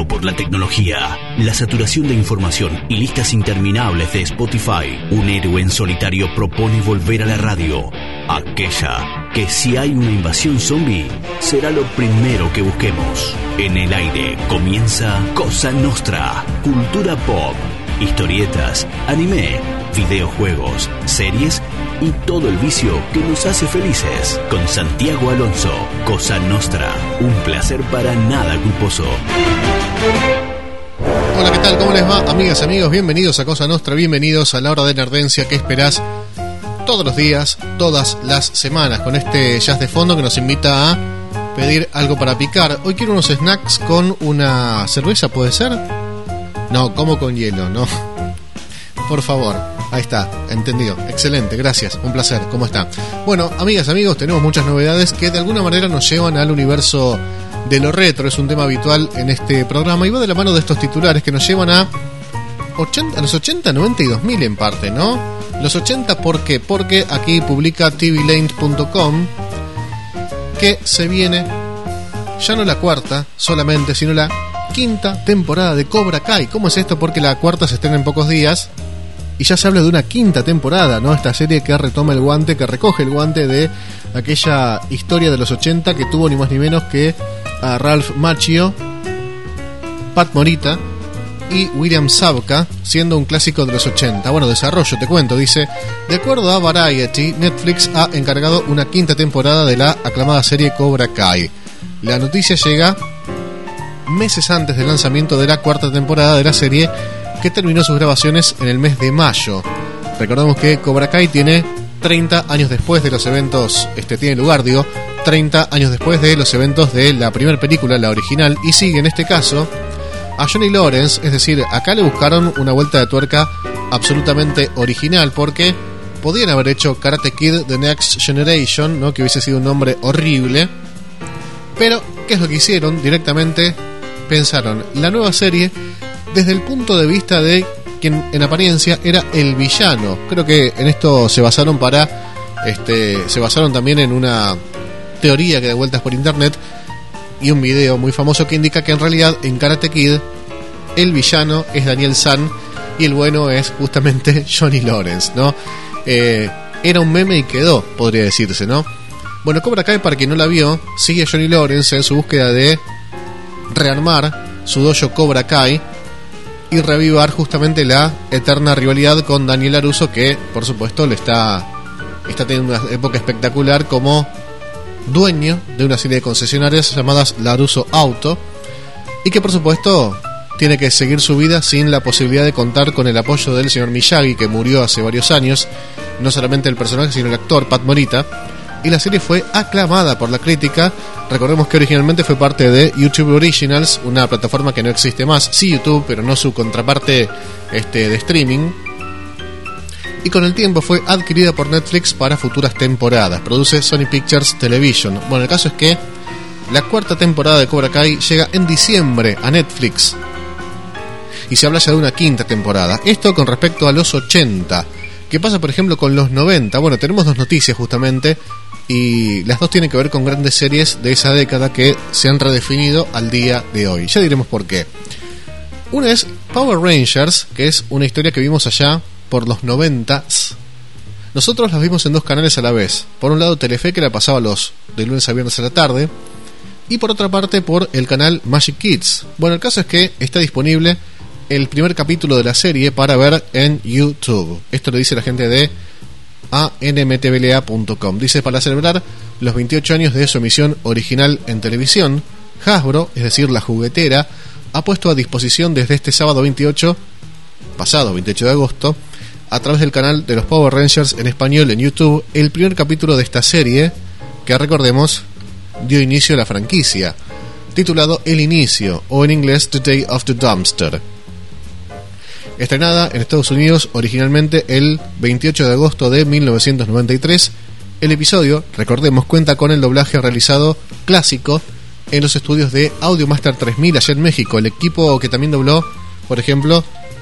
dominado por la tecnología, la saturación de información y listas interminables de Spotify, un héroe en solitario propone volver a la radio, aquella que si hay una invasión zombie, será lo primero que busquemos. En el aire comienza Cosa Nostra, cultura pop, historietas, anime, videojuegos, series y todo el vicio que nos hace felices. Con Santiago Alonso, Cosa Nostra, un placer para nada culposo. Hola, ¿qué tal? ¿Cómo les va? Amigas, amigos, bienvenidos a Cosa Nostra, bienvenidos a la hora de nerdencia que esperás todos los días, todas las semanas, con este jazz de fondo que nos invita a pedir algo para picar. Hoy quiero unos snacks con una cerveza, ¿puede ser? No, como con hielo, no. Por favor, ahí está, entendido, excelente, gracias, un placer, ¿cómo está? Bueno, amigas, amigos, tenemos muchas novedades que de alguna manera nos llevan al universo de lo retro. Es un tema habitual en este programa y va de la mano de estos titulares que nos llevan a los 80, 90 y 2000 en parte, ¿no? Los 80, ¿por qué? Porque aquí publica tvland.com que se viene ya no la cuarta solamente, sino la quinta temporada de Cobra Kai. ¿Cómo es esto? Porque la cuarta se estrena en pocos días y ya se habla de una quinta temporada, ¿no? Esta serie que retoma el guante, que recoge el guante de aquella historia de los 80 que tuvo ni más ni menos que a Ralph Macchio, Pat Morita y William Zabka, siendo un clásico de los 80. Bueno, desarrollo, te cuento, dice: de acuerdo a Variety, Netflix ha encargado una quinta temporada de la aclamada serie Cobra Kai. La noticia llega meses antes del lanzamiento de la cuarta temporada de la serie, que terminó sus grabaciones en el mes de mayo. Recordemos que Cobra Kai tiene 30 años después de los eventos, tiene lugar, 30 años después de los eventos de la primera película, la original, y sigue en este caso a Johnny Lawrence. Es decir, acá le buscaron una vuelta de tuerca absolutamente original, porque podían haber hecho Karate Kid The Next Generation, ¿no? Que hubiese sido un nombre horrible, pero ¿qué es lo que hicieron? Directamente pensaron la nueva serie desde el punto de vista de quien en apariencia era el villano. Creo que en esto se basaron se basaron también en una teoría que da vueltas por internet y un video muy famoso que indica que en realidad en Karate Kid el villano es Daniel San y el bueno es justamente Johnny Lawrence, ¿no? Era un meme y quedó, podría decirse, ¿no? Bueno, Cobra Kai, para quien no la vio, sigue a Johnny Lawrence en su búsqueda de rearmar su dojo Cobra Kai y reavivar justamente la eterna rivalidad con Daniel LaRusso, que por supuesto le está teniendo una época espectacular como dueño de una serie de concesionarias llamadas LaRusso Auto, y que por supuesto tiene que seguir su vida sin la posibilidad de contar con el apoyo del señor Miyagi, que murió hace varios años, no solamente el personaje sino el actor Pat Morita. Y la serie fue aclamada por la crítica. Recordemos que originalmente fue parte de YouTube Originals, una plataforma que no existe más, sí YouTube, pero no su contraparte de streaming. Y con el tiempo fue adquirida por Netflix para futuras temporadas. Produce Sony Pictures Television. Bueno, el caso es que la cuarta temporada de Cobra Kai llega en diciembre a Netflix y se habla ya de una quinta temporada. Esto con respecto a los 80. ¿Qué pasa, por ejemplo, con los 90? Bueno, tenemos dos noticias justamente, y las dos tienen que ver con grandes series de esa década que se han redefinido al día de hoy. Ya diremos por qué. Una es Power Rangers, que es una historia que vimos allá por los 90s. Nosotros las vimos en dos canales a la vez. Por un lado Telefe, que la pasaba de lunes a viernes a la tarde, y por otra parte por el canal Magic Kids. Bueno, el caso es que está disponible el primer capítulo de la serie para ver en YouTube. Esto lo dice la gente de anmtvla.com. Dice: para celebrar los 28 años de su emisión original en televisión, Hasbro, es decir, la juguetera, ha puesto a disposición desde este pasado 28 de agosto, a través del canal de los Power Rangers en español en YouTube, el primer capítulo de esta serie, que recordemos dio inicio a la franquicia, titulado El Inicio, o en inglés The Day of the Dumpster. Estrenada en Estados Unidos originalmente el 28 de agosto de 1993, el episodio, recordemos, cuenta con el doblaje realizado clásico en los estudios de Audiomaster 3000 allá en México, el equipo que también dobló, por ejemplo,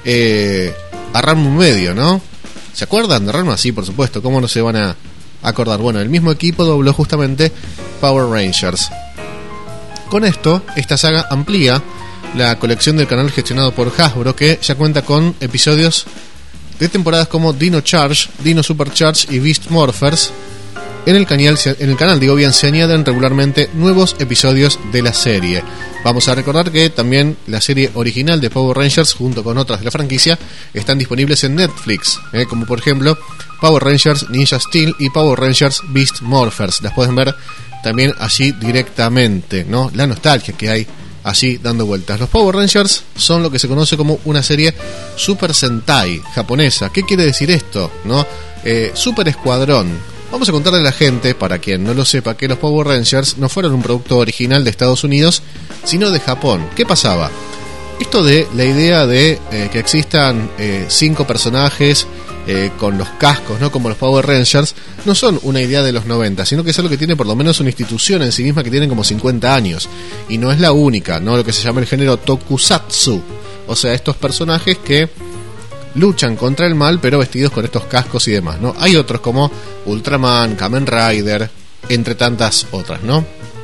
a Ranma Medio, ¿no? ¿Se acuerdan de Ranma? Sí, por supuesto, ¿cómo no se van a acordar? Bueno, el mismo equipo dobló justamente Power Rangers. Con esto, esta saga amplía la colección del canal gestionado por Hasbro, que ya cuenta con episodios de temporadas como Dino Charge, Dino Supercharge y Beast Morphers. En el canal, se añaden regularmente nuevos episodios de la serie. Vamos a recordar que también la serie original de Power Rangers, junto con otras de la franquicia, están disponibles en Netflix, como por ejemplo Power Rangers Ninja Steel y Power Rangers Beast Morphers. Las pueden ver también allí directamente, ¿no? La nostalgia que hay allí dando vueltas. Los Power Rangers son lo que se conoce como una serie Super Sentai japonesa. ¿Qué quiere decir esto? ¿No? Super Escuadrón. Vamos a contarle a la gente, para quien no lo sepa, que los Power Rangers no fueron un producto original de Estados Unidos, sino de Japón. ¿Qué pasaba? Esto de la idea de que existan 5 personajes con los cascos, ¿no? Como los Power Rangers, no son una idea de los 90, sino que es algo que tiene por lo menos una institución en sí misma que tiene como 50 años. Y no es la única, ¿no? Lo que se llama el género Tokusatsu. O sea, estos personajes que luchan contra el mal, pero vestidos con estos cascos y demás, ¿no? Hay otros como Ultraman, Kamen Rider, entre tantas otras, ¿no?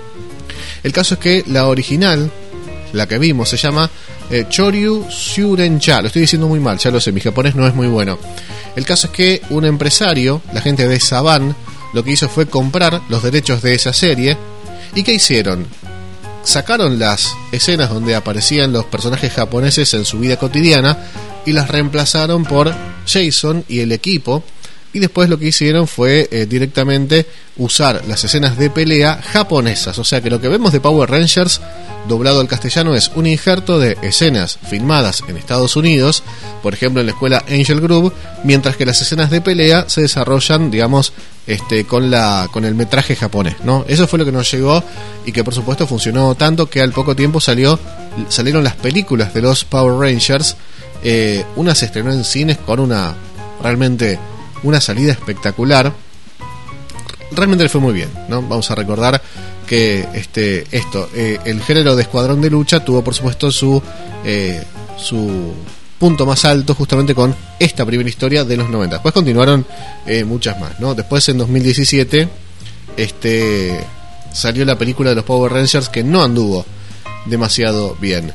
El caso es que la original, la que vimos, se llama Choryu Shurencha. Lo estoy diciendo muy mal, ya lo sé, mi japonés no es muy bueno. El caso es que un empresario, la gente de Saban, lo que hizo fue comprar los derechos de esa serie. ¿Y qué hicieron? Sacaron las escenas donde aparecían los personajes japoneses en su vida cotidiana y las reemplazaron por Jason y el equipo, y después lo que hicieron fue directamente usar las escenas de pelea japonesas. O sea que lo que vemos de Power Rangers doblado al castellano es un injerto de escenas filmadas en Estados Unidos, por ejemplo en la escuela Angel Grove, mientras que las escenas de pelea se desarrollan, digamos, con el metraje japonés, ¿no? Eso fue lo que nos llegó y que por supuesto funcionó tanto que al poco tiempo salieron las películas de los Power Rangers. Una se estrenó en cines con realmente una salida espectacular. Realmente le fue muy bien, ¿no? Vamos a recordar que el género de escuadrón de lucha tuvo por supuesto su punto más alto justamente con esta primera historia de los 90. Después continuaron muchas más, ¿no? Después en 2017 salió la película de los Power Rangers, que no anduvo demasiado bien.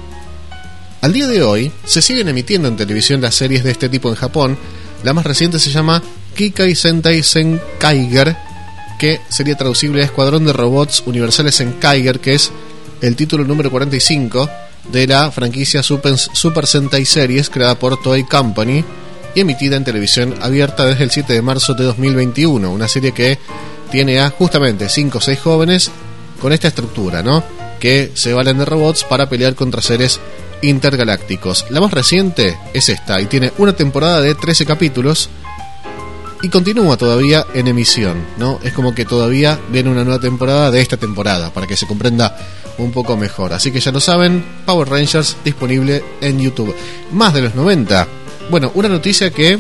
Al día de hoy se siguen emitiendo en televisión las series de este tipo en Japón. La más reciente se llama Kikai Sentai Senkaiger, que sería traducible a Escuadrón de Robots Universales Senkaiger, que es el título número 45 de la franquicia Super Sentai Series, creada por Toei Company y emitida en televisión abierta desde el 7 de marzo de 2021. Una serie que tiene a justamente 5 o 6 jóvenes con esta estructura, ¿no? Que se valen de robots para pelear contra seres intergalácticos. La más reciente es esta y tiene una temporada de 13 capítulos y continúa todavía en emisión, ¿no? Es como que todavía viene una nueva temporada de esta temporada para que se comprenda un poco mejor. Así que ya lo saben, Power Rangers disponible en YouTube. Más de los 90. Bueno, una noticia que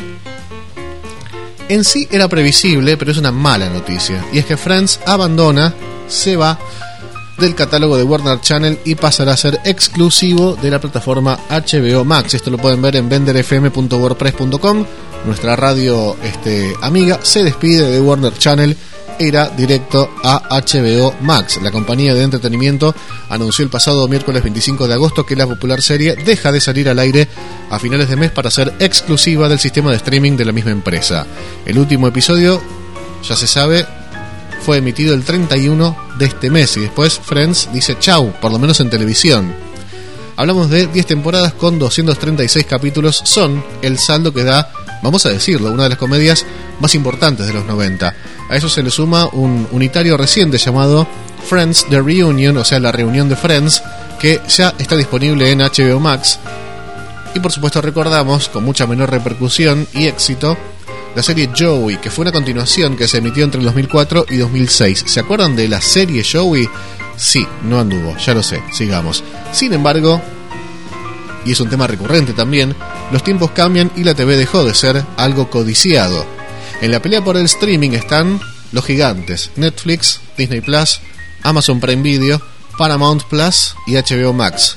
en sí era previsible, pero es una mala noticia, y es que Friends se va del catálogo de Warner Channel y pasará a ser exclusivo de la plataforma HBO Max. Esto lo pueden ver en venderfm.wordpress.com. Nuestra radio amiga se despide de Warner Channel e irá directo a HBO Max. La compañía de entretenimiento anunció el pasado miércoles 25 de agosto que la popular serie deja de salir al aire a finales de mes para ser exclusiva del sistema de streaming de la misma empresa. El último episodio, ya se sabe, fue emitido el 31 de este mes y después Friends dice chau, por lo menos en televisión. Hablamos de 10 temporadas con 236 capítulos, son el saldo que da, vamos a decirlo, una de las comedias más importantes de los 90. A eso se le suma un unitario reciente llamado Friends The Reunion, o sea, la reunión de Friends, que ya está disponible en HBO Max. Y por supuesto recordamos, con mucha menor repercusión y éxito, la serie Joey, que fue una continuación que se emitió entre el 2004 y 2006. ¿Se acuerdan de la serie Joey? Sí, no anduvo, ya lo sé, sigamos. Sin embargo, y es un tema recurrente también, los tiempos cambian y la TV dejó de ser algo codiciado. En la pelea por el streaming están los gigantes: Netflix, Disney Plus, Amazon Prime Video, Paramount Plus y HBO Max.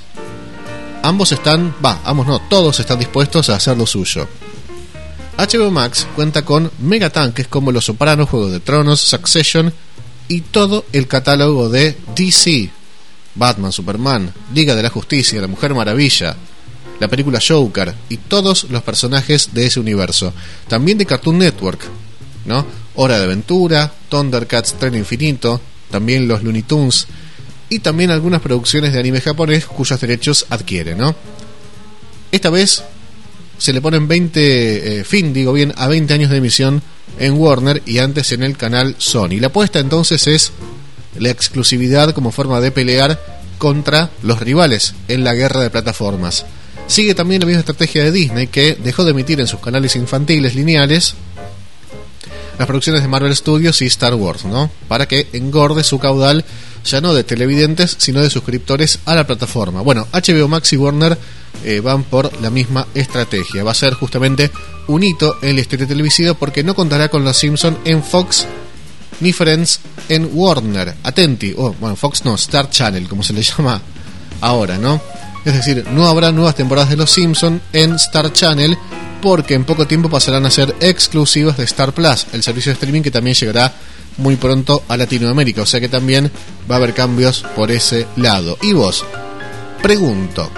Todos están dispuestos a hacer lo suyo. HBO Max cuenta con megatanques como Los Sopranos, Juego de Tronos, Succession y todo el catálogo de DC. Batman, Superman, Liga de la Justicia, La Mujer Maravilla, la película Joker y todos los personajes de ese universo. También de Cartoon Network, ¿no? Hora de Aventura, Thundercats, Tren Infinito, también los Looney Tunes y también algunas producciones de anime japonés cuyos derechos adquiere, ¿no? Esta vez se le ponen 20 a 20 años de emisión en Warner y antes en el canal Sony. La apuesta entonces es la exclusividad como forma de pelear contra los rivales en la guerra de plataformas. Sigue también la misma estrategia de Disney, que dejó de emitir en sus canales infantiles lineales las producciones de Marvel Studios y Star Wars, ¿no? Para que engorde su caudal ya no de televidentes, sino de suscriptores a la plataforma. Bueno, HBO Max y Warner van por la misma estrategia. Va a ser justamente un hito en la historia televisiva porque no contará con Los Simpsons en Fox ni Friends en Warner. Atenti, Fox no, Star Channel, como se le llama ahora, ¿no? Es decir, no habrá nuevas temporadas de Los Simpsons en Star Channel porque en poco tiempo pasarán a ser exclusivas de Star Plus, el servicio de streaming que también llegará muy pronto a Latinoamérica, o sea que también va a haber cambios por ese lado. Y vos, pregunto,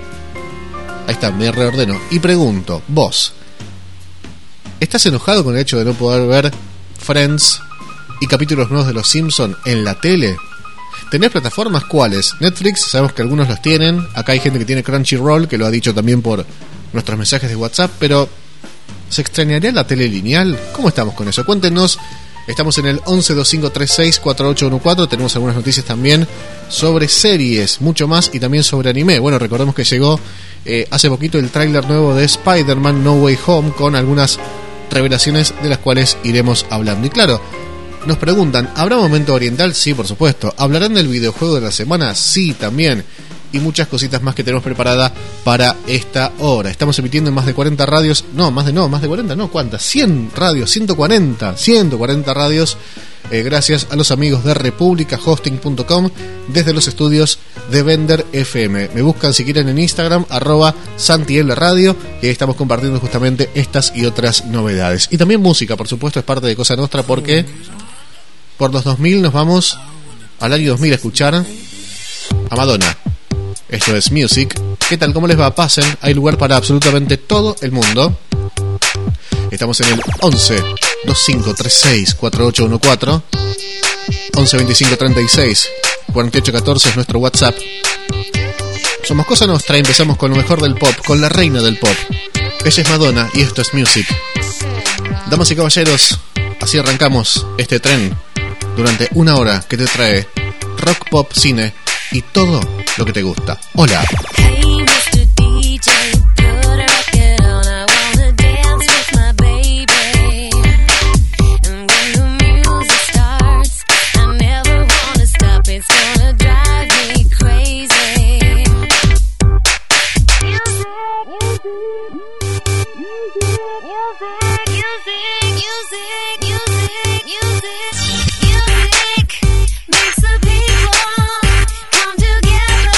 ahí está, me reordeno, y pregunto, vos, ¿estás enojado con el hecho de no poder ver Friends y capítulos nuevos de Los Simpsons en la tele? ¿Tenés plataformas? ¿Cuáles? Netflix, sabemos que algunos los tienen. Acá hay gente que tiene Crunchyroll, que lo ha dicho también por nuestros mensajes de WhatsApp, pero ¿se extrañaría la tele lineal? ¿Cómo estamos con eso? Cuéntenos. Estamos en el 1125364814. Tenemos algunas noticias también sobre series, mucho más, y también sobre anime. Bueno, recordemos que llegó hace poquito el tráiler nuevo de Spider-Man No Way Home, con algunas revelaciones de las cuales iremos hablando. Y claro, nos preguntan, ¿habrá momento oriental? Sí, por supuesto. ¿Hablarán del videojuego de la semana? Sí, también. Y muchas cositas más que tenemos preparada para esta hora. Estamos emitiendo en más de 40 radios. Más de 40, no, ¿cuántas? 100 radios, 140 radios. Gracias a los amigos de republicahosting.com desde los estudios de Vender FM. Me buscan si quieren en Instagram, @SantielRadio, y ahí estamos compartiendo justamente estas y otras novedades. Y también música, por supuesto, es parte de Cosa Nostra, porque por los 2000 nos vamos al año 2000 a escuchar a Madonna. Esto es Music. ¿Qué tal? ¿Cómo les va? Pasen. Hay lugar para absolutamente todo el mundo. Estamos en el 1125364814. 1125364814 es nuestro WhatsApp. Somos Cosa Nostra y empezamos con lo mejor del pop, con la reina del pop. Ella es Madonna y esto es Music. Damas y caballeros, así arrancamos este tren durante una hora que te trae rock, pop, cine y todo lo que te gusta. Hola. Hey, Mr. DJ, put a record on. I wanna dance with my baby. And when the music starts, I never wanna stop. It's gonna drive me crazy. Music, makes the people come together.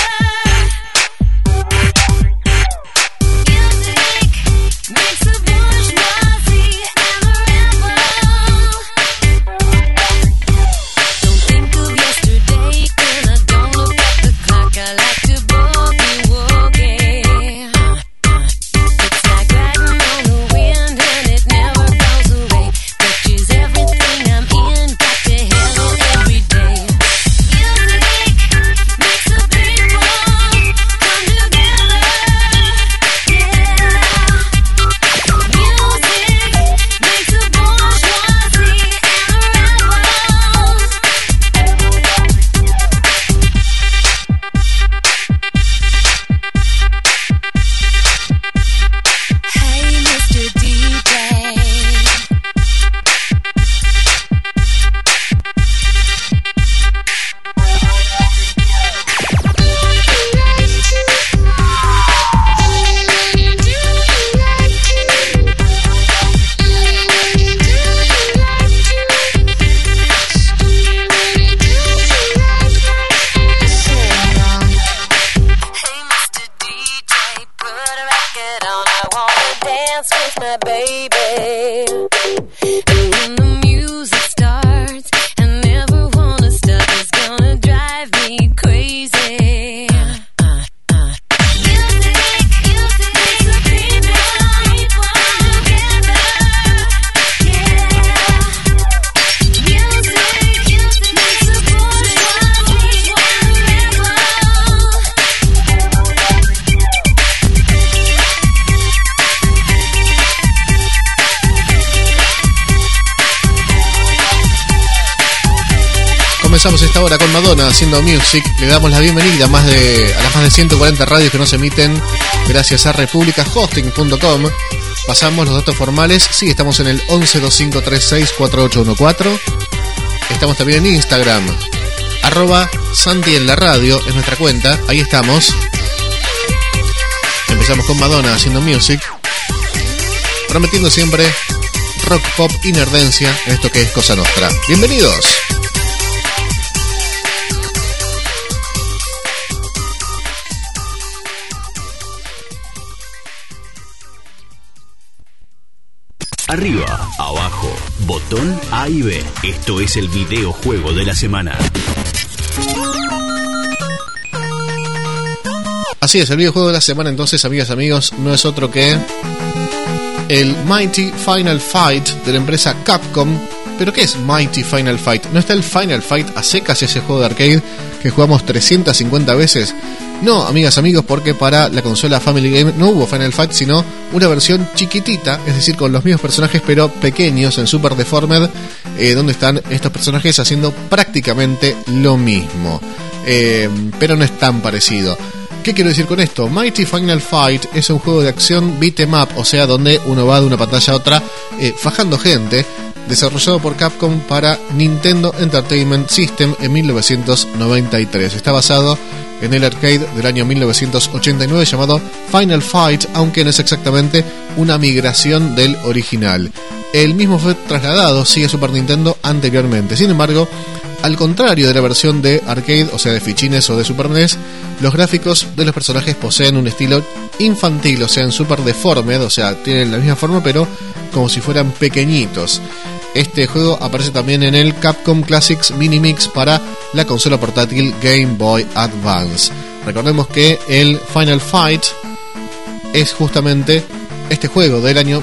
crazy. Comenzamos esta hora con Madonna haciendo music. Le damos la bienvenida a las más de 140 radios que nos emiten gracias a republicahosting.com. Pasamos los datos formales. Sí, estamos en el 1125364814. Estamos también en Instagram, @Santi en la radio es nuestra cuenta. Ahí estamos. Empezamos con Madonna haciendo music, prometiendo siempre rock, pop y nerdencia en esto que es Cosa Nostra. Bienvenidos. Arriba, abajo, botón A y B. Esto es el videojuego de la semana. Así es, el videojuego de la semana entonces, amigas y amigos, no es otro que el Mighty Final Fight de la empresa Capcom. ¿Pero qué es Mighty Final Fight? ¿No está el Final Fight a secas, ese juego de arcade que jugamos 350 veces? No, amigas, amigos, porque para la consola Family Game no hubo Final Fight, sino una versión chiquitita, es decir, con los mismos personajes pero pequeños en Super Deformed, donde están estos personajes haciendo prácticamente lo mismo, pero no es tan parecido. ¿Qué quiero decir con esto? Mighty Final Fight es un juego de acción beat 'em up, o sea, donde uno va de una pantalla a otra fajando gente, desarrollado por Capcom para Nintendo Entertainment System en 1993. Está basado en el arcade del año 1989 llamado Final Fight, aunque no es exactamente una migración del original. El mismo fue trasladado, sí, a Super Nintendo anteriormente. Sin embargo, al contrario de la versión de arcade, o sea, de fichines o de Super NES, los gráficos de los personajes poseen un estilo infantil, o sea, en Super Deformed, o sea, tienen la misma forma pero como si fueran pequeñitos. Este juego aparece también en el Capcom Classics Mini Mix para la consola portátil Game Boy Advance. Recordemos que el Final Fight es justamente este juego del año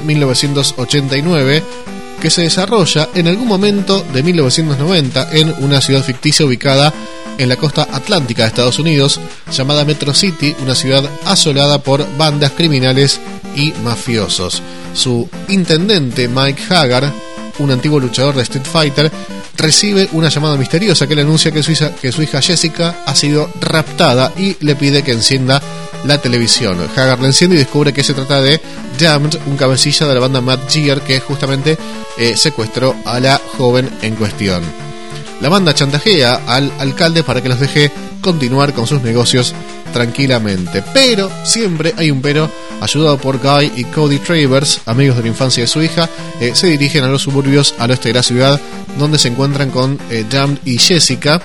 1989 que se desarrolla en algún momento de 1990 en una ciudad ficticia ubicada en la costa atlántica de Estados Unidos llamada Metro City, una ciudad asolada por bandas criminales y mafiosos. Su intendente Mike Hagar, un antiguo luchador de Street Fighter, recibe una llamada misteriosa que le anuncia que su hija Jessica ha sido raptada y le pide que encienda la televisión. Hagar la enciende y descubre que se trata de Damned, un cabecilla de la banda Mad Gear que justamente secuestró a la joven en cuestión. La banda chantajea al alcalde para que los deje continuar con sus negocios tranquilamente, pero siempre hay un pero. Ayudado por Guy y Cody Travers, amigos de la infancia de su hija, se dirigen a los suburbios al oeste de la ciudad, donde se encuentran con Damned y Jessica,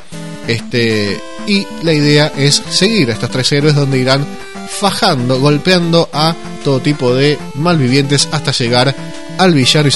y la idea es seguir a estos tres héroes, donde irán fajando, golpeando a todo tipo de malvivientes hasta llegar al villano y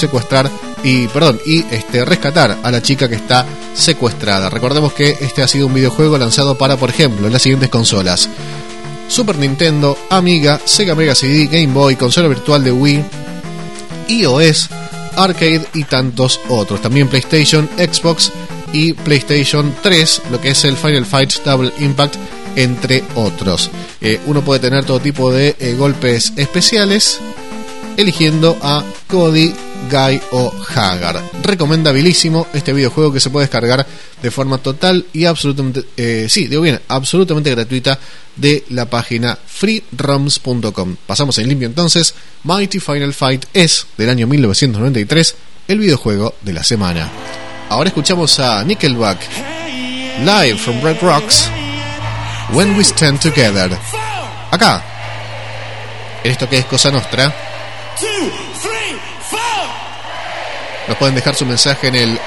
rescatar a la chica que está secuestrada. Recordemos que este ha sido un videojuego lanzado para, por ejemplo, las siguientes consolas: Super Nintendo, Amiga, Sega Mega CD, Game Boy, consola virtual de Wii, iOS, Arcade y tantos otros. También PlayStation, Xbox y PlayStation 3, lo que es el Final Fight Double Impact, entre otros. Uno puede tener todo tipo de golpes especiales eligiendo a Cody, Guy o Hagar. Recomendabilísimo este videojuego que se puede descargar de forma total y absolutamente gratuita de la página freeroms.com. Pasamos en limpio entonces. Mighty Final Fight es del año 1993, el videojuego de la semana. Ahora escuchamos a Nickelback, live from Red Rocks, When We Stand Together. Acá, en esto que es Cosa Nostra. Nos pueden dejar su mensaje en el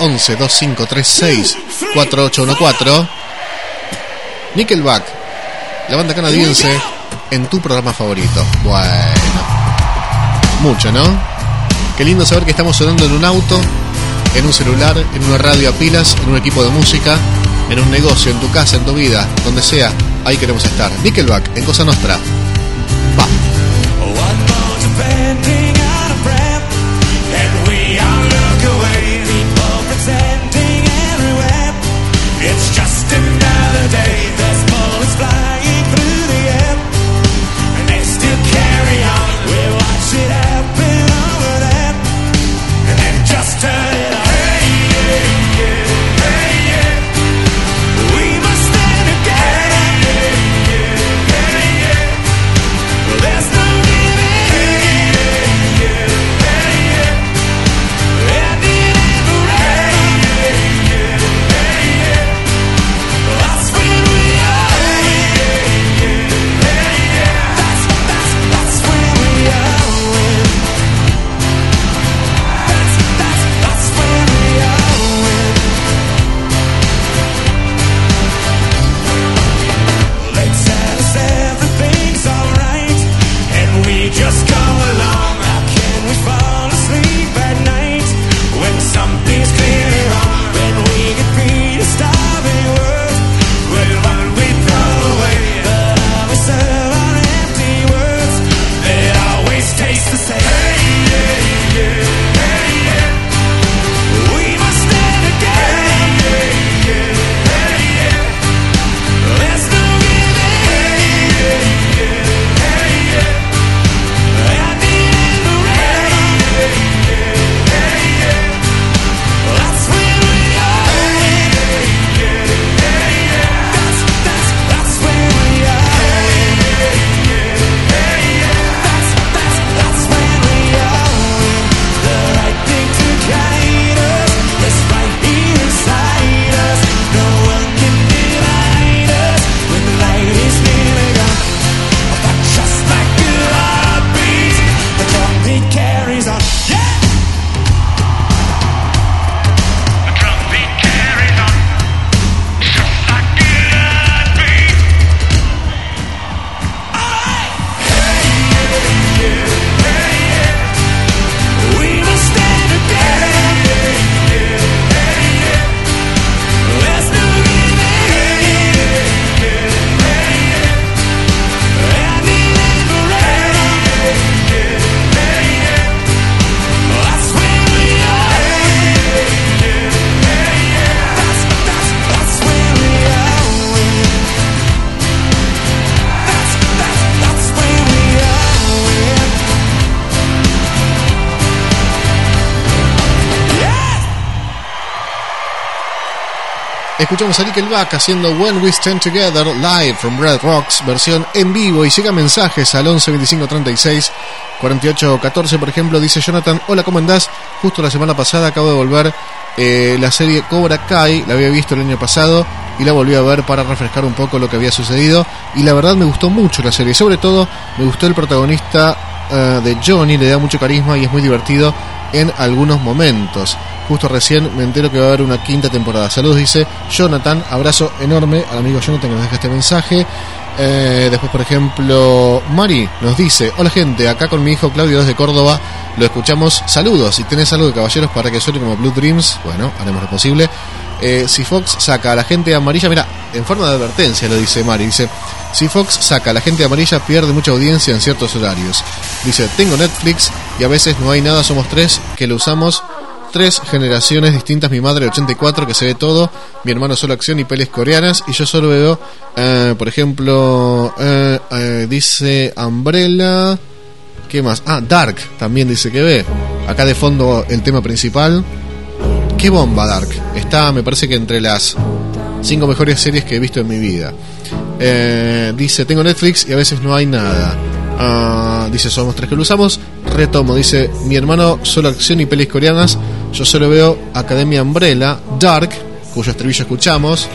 1125364814. Nickelback, la banda canadiense, en tu programa favorito. Bueno, mucho, ¿no? Qué lindo saber que estamos sonando en un auto, en un celular, en una radio a pilas, en un equipo de música, en un negocio, en tu casa, en tu vida, donde sea. Ahí queremos estar. Nickelback en Cosa Nostra. Va. It's just another day. There's bullets flying through the air, and they still carry on. We watch it happen over there, and then just turn it on. Hey, yeah, hey, yeah. Escuchamos a Nickelback haciendo When We Stand Together live from Red Rocks, versión en vivo, y llegan mensajes al 11 25 36 48 14. Por ejemplo, dice Jonathan: hola, ¿cómo andás? Justo la semana pasada acabo de volver la serie Cobra Kai, la había visto el año pasado y la volví a ver para refrescar un poco lo que había sucedido, y la verdad me gustó mucho la serie. Sobre todo me gustó el protagonista de Johnny, le da mucho carisma y es muy divertido en algunos momentos. Justo recién me entero que va a haber una quinta temporada. Saludos, dice Jonathan. Abrazo enorme al amigo Jonathan que nos deja este mensaje. Después, por ejemplo, Mari nos dice: hola gente, acá con mi hijo Claudio desde Córdoba, lo escuchamos, saludos. Si tenés algo de caballeros para que suene como Blue Dreams, bueno, haremos lo posible. Si Fox saca a la gente amarilla, mira, en forma de advertencia lo dice Mari, dice: si Fox saca a la gente amarilla pierde mucha audiencia en ciertos horarios. Dice: tengo Netflix y a veces no hay nada, somos 3 que lo usamos, 3 generaciones distintas, mi madre 84 que se ve todo, mi hermano solo acción y pelis coreanas, y yo solo veo por ejemplo dice Umbrella, ¿qué más? Dark también dice que ve. Acá de fondo el tema principal. Qué bomba Dark, está, me parece que entre las 5 mejores series que he visto en mi vida. Dice: tengo Netflix y a veces no hay nada. Dice: somos 3 que lo usamos. Retomo, dice: mi hermano solo acción y pelis coreanas, yo solo veo Academia Umbrella, Dark, cuyo estribillo escuchamos.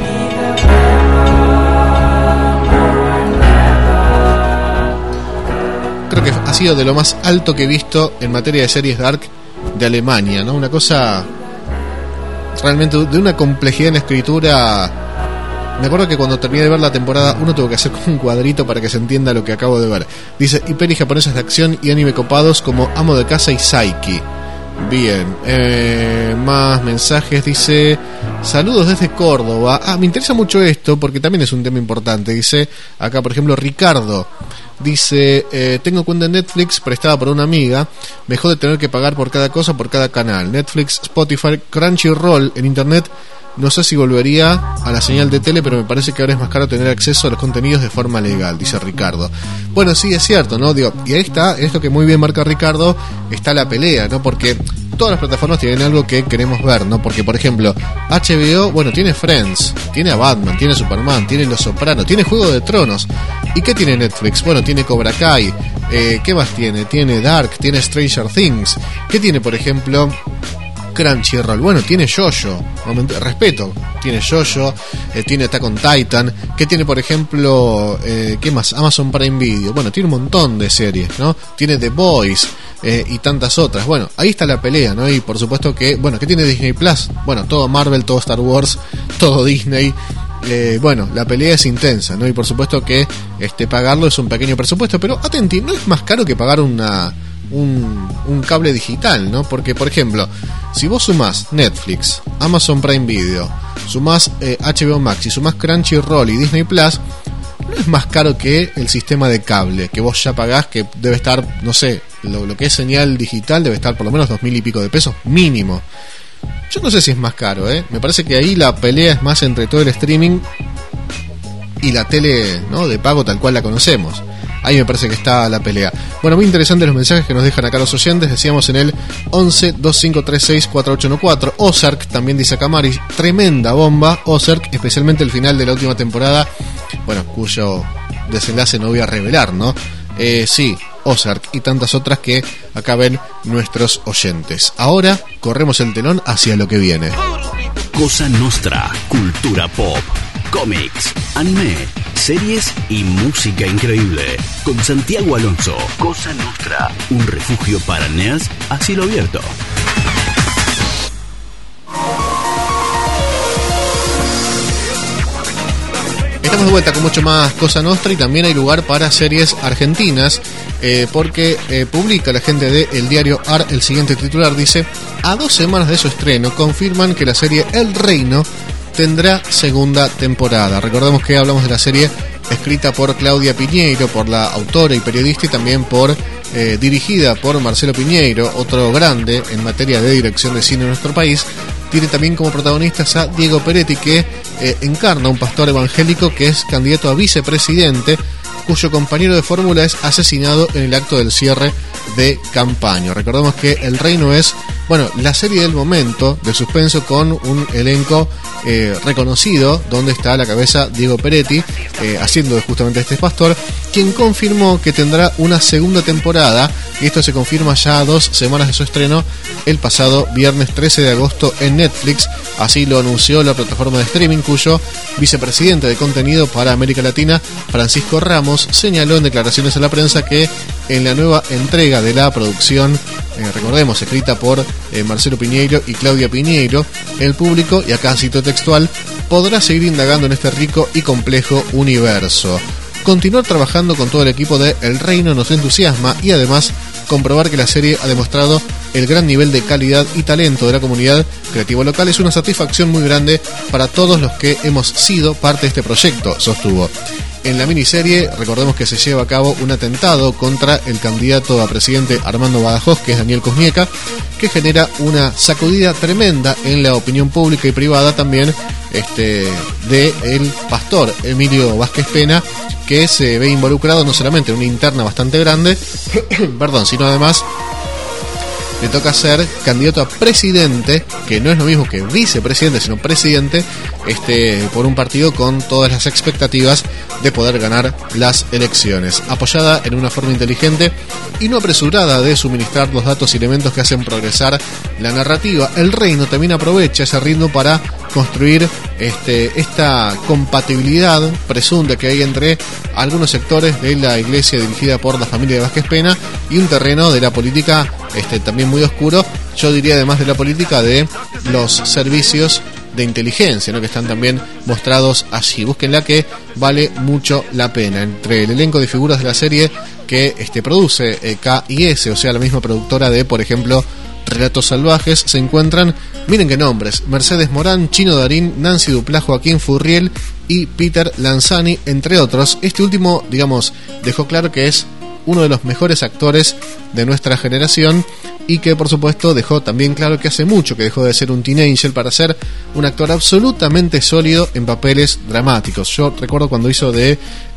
Creo que ha sido de lo más alto que he visto en materia de series Dark de Alemania, ¿no? Una cosa realmente de una complejidad en escritura. Me acuerdo que cuando terminé de ver la temporada 1 tuve que hacer como un cuadrito para que se entienda lo que acabo de ver. Dice: y pelis japonesas de acción y anime copados como Amo de Casa y Saiki. Bien, más mensajes. Dice: saludos desde Córdoba. Me interesa mucho esto porque también es un tema importante. Dice acá, por ejemplo, Ricardo. Dice: tengo cuenta en Netflix prestada por una amiga. Me jode tener que pagar por cada cosa, por cada canal. Netflix, Spotify, Crunchyroll en internet. No sé si volvería a la señal de tele, pero me parece que ahora es más caro tener acceso a los contenidos de forma legal, dice Ricardo. Bueno, sí, es cierto, ¿no? Digo, y ahí está, esto que muy bien marca Ricardo, está la pelea, ¿no? Porque todas las plataformas tienen algo que queremos ver, ¿no? Porque, por ejemplo, HBO, bueno, tiene Friends, tiene a Batman, tiene Superman, tiene Los Sopranos, tiene Juego de Tronos. ¿Y qué tiene Netflix? Bueno, tiene Cobra Kai. ¿Qué más tiene? Tiene Dark, tiene Stranger Things. ¿Qué tiene, por ejemplo, Crunchyroll? Bueno, tiene JoJo, respeto, tiene JoJo, tiene Attack on Titan. ¿Qué tiene, por ejemplo, qué más? Amazon Prime Video. Bueno, tiene un montón de series, ¿no? Tiene The Boys y tantas otras. Bueno, ahí está la pelea, ¿no? Y por supuesto que, bueno, ¿qué tiene Disney Plus? Bueno, todo Marvel, todo Star Wars, todo Disney. Bueno, la pelea es intensa, ¿no? Y por supuesto que pagarlo es un pequeño presupuesto, pero atenti, no es más caro que pagar un cable digital, ¿no? Porque, por ejemplo, si vos sumás Netflix, Amazon Prime Video, sumás HBO Max y sumás Crunchyroll y Disney Plus, no es más caro que el sistema de cable que vos ya pagás, que debe estar, no sé, lo que es señal digital debe estar por lo menos 2.000 y pico de pesos mínimo. Yo no sé si es más caro, me parece que ahí la pelea es más entre todo el streaming y la tele, ¿no?, de pago tal cual la conocemos. Ahí me parece que está la pelea. Bueno, muy interesantes los mensajes que nos dejan acá los oyentes. Decíamos en el 11 2536 4814. Ozark, también dice Camari, tremenda bomba. Ozark, especialmente el final de la última temporada, bueno, cuyo desenlace no voy a revelar, ¿no? Sí, Ozark y tantas otras que acá ven nuestros oyentes. Ahora corremos el telón hacia lo que viene. Cosa Nostra, cultura pop, cómics, anime, series y música increíble. Con Santiago Alonso. Cosa Nostra, un refugio para nerds a cielo abierto. Estamos de vuelta con mucho más Cosa Nostra y también hay lugar para series argentinas, porque publica la gente de El Diario AR el siguiente titular. Dice: a 2 semanas de su estreno confirman que la serie El Reino tendrá segunda temporada. Recordemos que hablamos de la serie escrita por Claudia Piñeiro, por la autora y periodista, y también dirigida por Marcelo Piñeiro, otro grande en materia de dirección de cine en nuestro país. Tiene también como protagonistas a Diego Peretti, que encarna un pastor evangélico que es candidato a vicepresidente, cuyo compañero de fórmula es asesinado en el acto del cierre de campaña. Recordemos que El Reino es, bueno, la serie del momento de suspenso con un elenco reconocido, donde está a la cabeza Diego Peretti, haciendo justamente este pastor, quien confirmó que tendrá una segunda temporada, y esto se confirma ya a 2 semanas de su estreno, el pasado viernes 13 de agosto en Netflix. Así lo anunció la plataforma de streaming, cuyo vicepresidente de contenido para América Latina, Francisco Ramos, señaló en declaraciones a la prensa que en la nueva entrega de la producción, recordemos, escrita por Marcelo Piñeiro y Claudia Piñeiro, el público, y acá cito textual, podrá seguir indagando en este rico y complejo universo. Continuar trabajando con todo el equipo de El Reino nos entusiasma, y además comprobar que la serie ha demostrado el gran nivel de calidad y talento de la comunidad creativa local es una satisfacción muy grande para todos los que hemos sido parte de este proyecto, sostuvo. En la miniserie, recordemos que se lleva a cabo un atentado contra el candidato a presidente Armando Badajoz, que es Daniel Kosmieka, que genera una sacudida tremenda en la opinión pública y privada también de el pastor Emilio Vázquez Pena, que se ve involucrado no solamente en una interna bastante grande, perdón, sino además le toca ser candidato a presidente, que no es lo mismo que vicepresidente, sino presidente, por un partido con todas las expectativas de poder ganar las elecciones. Apoyada en una forma inteligente y no apresurada de suministrar los datos y elementos que hacen progresar la narrativa, El Reino también aprovecha ese ritmo para construir esta compatibilidad presunta que hay entre algunos sectores de la iglesia dirigida por la familia de Vázquez Pena y un terreno de la política también muy oscuro, yo diría, además de la política, de los servicios de inteligencia, ¿no?, que están también mostrados allí. Búsquenla, que vale mucho la pena. Entre el elenco de figuras de la serie que produce KIS, o sea, la misma productora de, por ejemplo, Relatos Salvajes, se encuentran, miren qué nombres: Mercedes Morán, Chino Darín, Nancy Duplá, Joaquín Furriel y Peter Lanzani, entre otros. Este último, digamos, dejó claro que es uno de los mejores actores de nuestra generación, y que por supuesto dejó también claro que hace mucho que dejó de ser un teenager para ser un actor absolutamente sólido en papeles dramáticos. Yo recuerdo cuando hizo de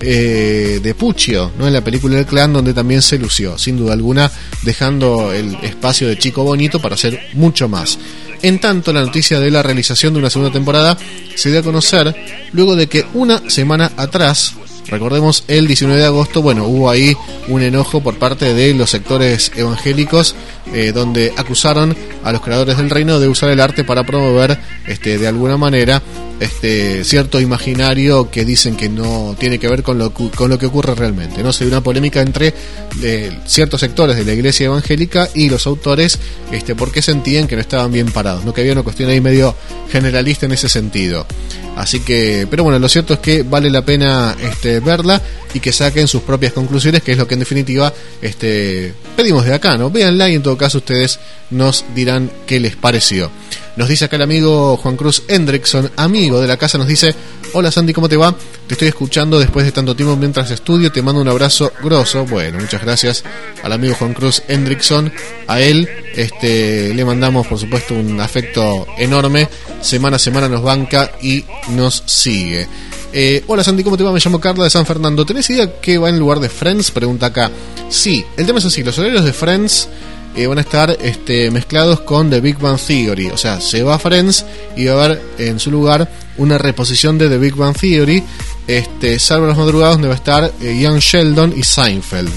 Puccio, ¿no?, en la película El Clan, donde también se lució, sin duda alguna, dejando el espacio de chico bonito para hacer mucho más. En tanto, la noticia de la realización de una segunda temporada se dio a conocer luego de que una semana atrás, recordemos, el 19 de agosto, hubo ahí un enojo por parte de los sectores evangélicos, donde acusaron a los creadores del Reino de usar el arte para promover de alguna manera cierto imaginario que dicen que no tiene que ver con lo que ocurre realmente, ¿no? Se dio una polémica entre ciertos sectores de la iglesia evangélica y los autores, porque sentían que no estaban bien parados, ¿no?, que había una cuestión ahí medio generalista en ese sentido. Así que, pero bueno, lo cierto es que vale la pena verla y que saquen sus propias conclusiones, que es lo que en definitiva pedimos de acá, ¿no? Véanla y en todo caso ustedes nos dirán qué les pareció. Nos dice acá el amigo Juan Cruz Hendrickson, amigo de la casa, nos dice: hola Sandy, ¿cómo te va? Te estoy escuchando después de tanto tiempo mientras estudio, te mando un abrazo grosso. Bueno, muchas gracias al amigo Juan Cruz Hendrickson, a él le mandamos por supuesto un afecto enorme, semana a semana nos banca y nos sigue. Hola Sandy, ¿cómo te va? Me llamo Carla de San Fernando. ¿Tenés idea qué va en lugar de Friends? Pregunta acá. Sí, el tema es así: los horarios de Friends van a estar mezclados con The Big Bang Theory. O sea, se va Friends y va a haber en su lugar una reposición de The Big Bang Theory, salvo las madrugadas, donde va a estar Young Sheldon y Seinfeld.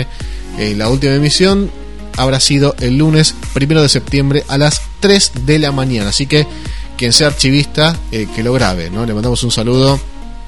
La última emisión habrá sido el lunes 1 de septiembre a las 3 de la mañana. Así que quien sea archivista, que lo grabe, ¿no? Le mandamos un saludo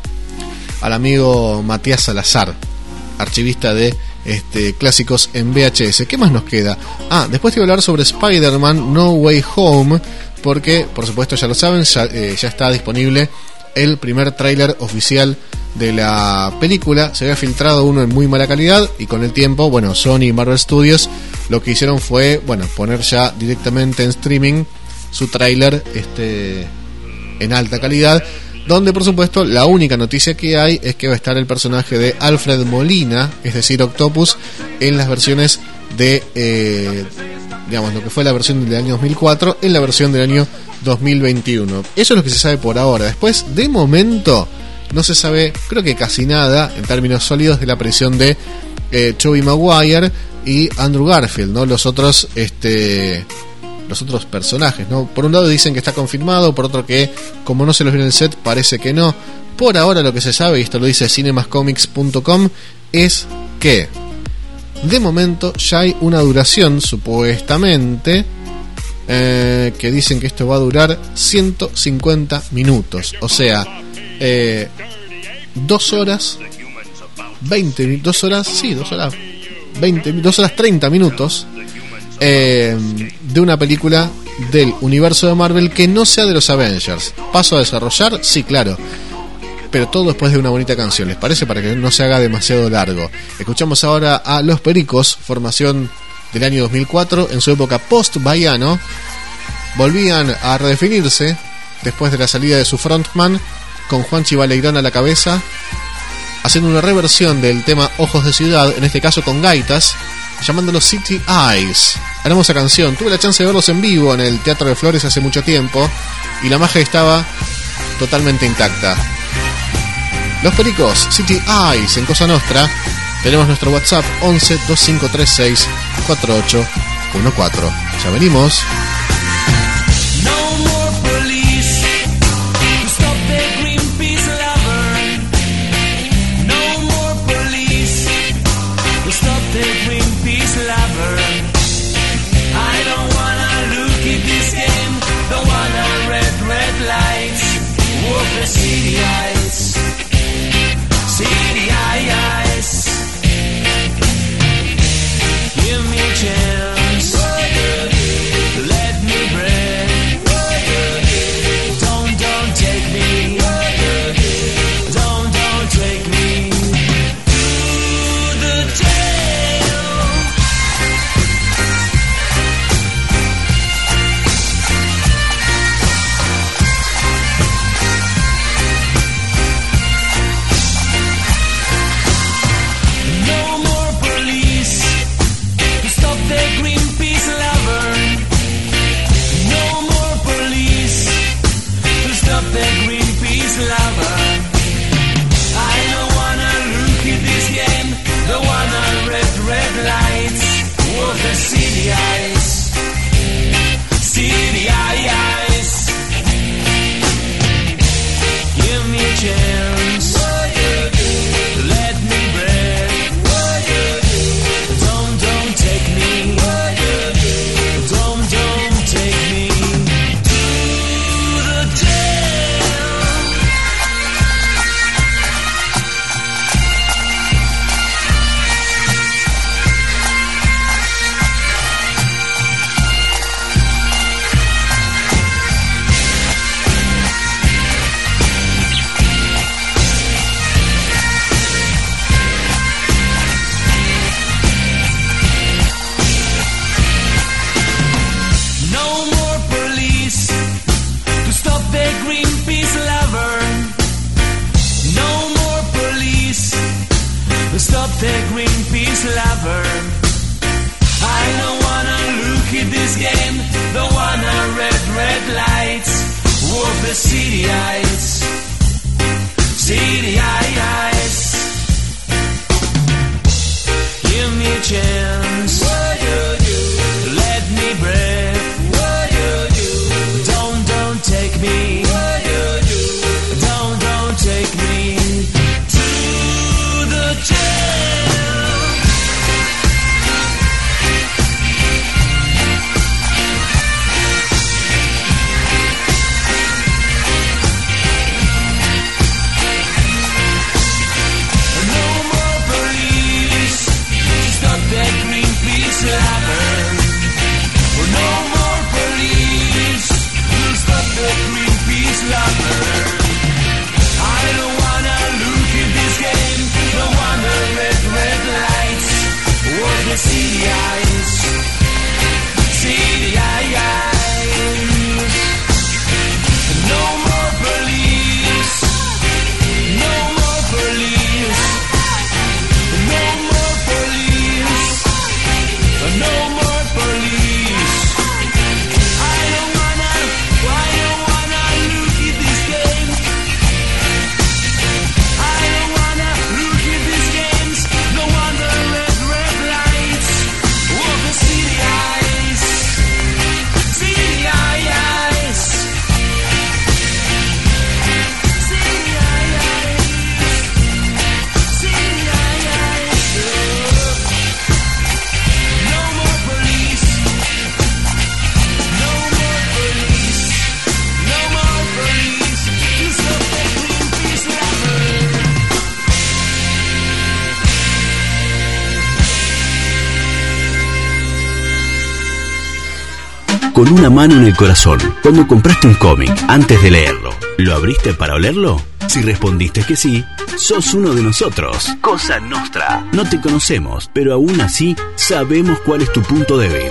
al amigo Matías Salazar, archivista de clásicos en VHS. ¿Qué más nos queda? Después te voy a hablar sobre Spider-Man No Way Home, porque por supuesto ya lo saben, ya está disponible el primer tráiler oficial de la película. Se había filtrado uno en muy mala calidad y con el tiempo, Sony y Marvel Studios lo que hicieron fue, poner ya directamente en streaming su tráiler en alta calidad, donde por supuesto la única noticia que hay es que va a estar el personaje de Alfred Molina, es decir, Octopus, en las versiones de lo que fue la versión del año 2004 en la versión del año 2021. Eso es lo que se sabe por ahora. Después, de momento, no se sabe, creo que casi nada en términos sólidos, de la aparición de Tobey Maguire y Andrew Garfield, ¿no? Los otros personajes, ¿no? Por un lado dicen que está confirmado, por otro que como no se los vio en el set parece que no. Por ahora lo que se sabe, y esto lo dice cinemascomics.com, es que de momento ya hay una duración supuestamente que dicen que esto va a durar 150 minutos, o sea, 2 horas 20, 2 horas 20, 2 horas 30 minutos de una película del universo de Marvel que no sea de los Avengers. ¿Paso a desarrollar? Sí, claro, pero todo después de una bonita canción, ¿les parece? Para que no se haga demasiado largo. Escuchamos ahora a Los Pericos, formación del año 2004, en su época post-Baiano. Volvían a redefinirse después de la salida de su frontman, con Juanchi Baleirón a la cabeza, haciendo una reversión del tema Ojos de Ciudad, en este caso con gaitas, llamándolo City Eyes. Hermosa canción. Tuve la chance de verlos en vivo en el Teatro de Flores hace mucho tiempo y la magia estaba totalmente intacta. Los Pericos, City Eyes, en Cosa Nostra. Tenemos nuestro WhatsApp 11 2536 4814. Ya venimos. con una mano en el corazón. Cuando compraste un cómic, antes de leerlo, ¿lo abriste para olerlo? Si respondiste que sí, sos uno de nosotros. Cosa Nostra. No te conocemos, pero aún así sabemos cuál es tu punto débil.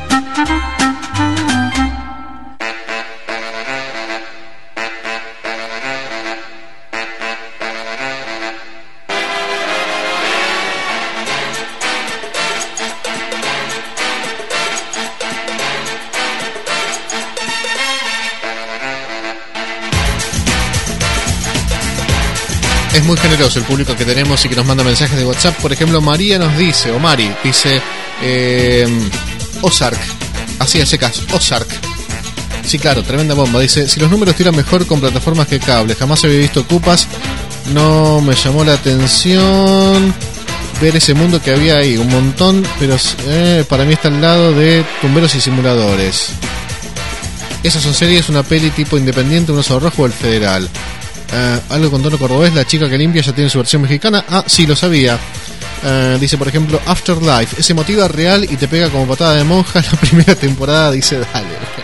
Es muy generoso el público que tenemos y que nos manda mensajes de WhatsApp. Por ejemplo, María nos dice, o Mari, dice Ozark. Así hace caso, Ozark. Sí, claro, tremenda bomba. Dice, si los números tiran mejor con plataformas que cable. Jamás había visto Cupas. No me llamó la atención ver ese mundo que había ahí. Un montón, pero para mí está al lado de Tumberos y Simuladores. Esas son series, una peli tipo independiente, un oso rojo o el federal. Algo con tono cordobés, La chica que limpia ya tiene su versión mexicana. Ah, sí, lo sabía. Dice, por ejemplo, Afterlife. Es emotiva, real y te pega como patada de monja la primera temporada. Dice, dale.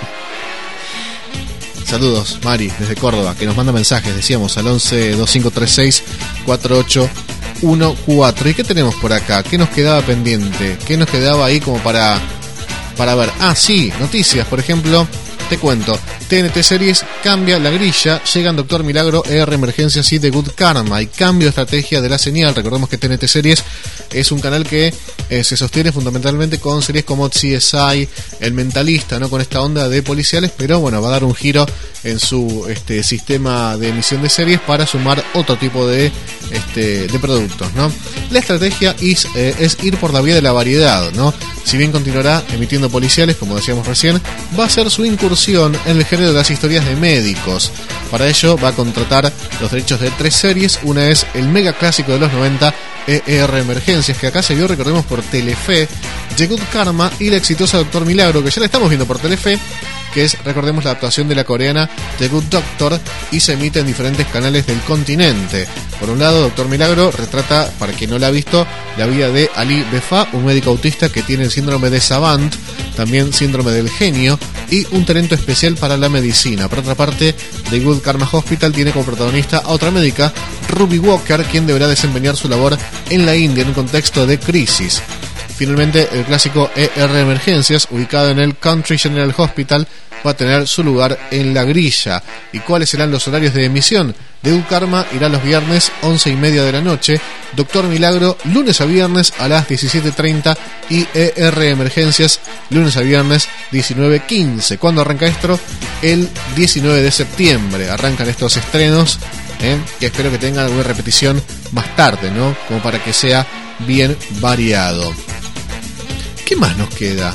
Saludos, Mari, desde Córdoba, que nos manda mensajes, decíamos, al 11 2536 4814. ¿Y qué tenemos por acá? ¿Qué nos quedaba pendiente? ¿Qué nos quedaba ahí como para ver? Ah, sí, noticias, por ejemplo. Te cuento, TNT Series cambia la grilla, llegan Doctor Milagro, ER Emergencias y The Good Karma, y cambio de estrategia de la señal. Recordemos que TNT Series es un canal que se sostiene fundamentalmente con series como CSI, El Mentalista, ¿no? Con esta onda de policiales, pero bueno, va a dar un giro en su sistema de emisión de series para sumar otro tipo de productos, ¿no? La estrategia es ir por la vía de la variedad, ¿no? Si bien continuará emitiendo policiales, como decíamos recién, va a ser su incursión en el género de las historias de médicos. Para ello va a contratar los derechos de 3 series. Una es el mega clásico de los 90, ER Emergencias, que acá se vio, recordemos, por Telefe, The Good Karma y la exitosa Doctor Milagro, que ya la estamos viendo por Telefe, que es, recordemos, la adaptación de la coreana The Good Doctor, y se emite en diferentes canales del continente. Por un lado, Doctor Milagro retrata, para quien no la ha visto, la vida de Ali Befa, un médico autista que tiene el síndrome de Savant, también síndrome del genio, y un talento especial para la medicina. Por otra parte, The Good Karma Hospital tiene como protagonista a otra médica, Ruby Walker, quien deberá desempeñar su labor en la India en un contexto de crisis. Finalmente, el clásico ER Emergencias, ubicado en el Country General Hospital, va a tener su lugar en la grilla. ¿Y cuáles serán los horarios de emisión? The Good Karma irá los viernes 11:30 de la noche, Doctor Milagro lunes a viernes a las 17:30 y ER Emergencias lunes a viernes 19:15. ¿Cuándo arranca esto? El 19 de septiembre arrancan estos estrenos, que espero que tengan alguna repetición más tarde, ¿no? Como para que sea bien variado. ¿Qué más nos queda?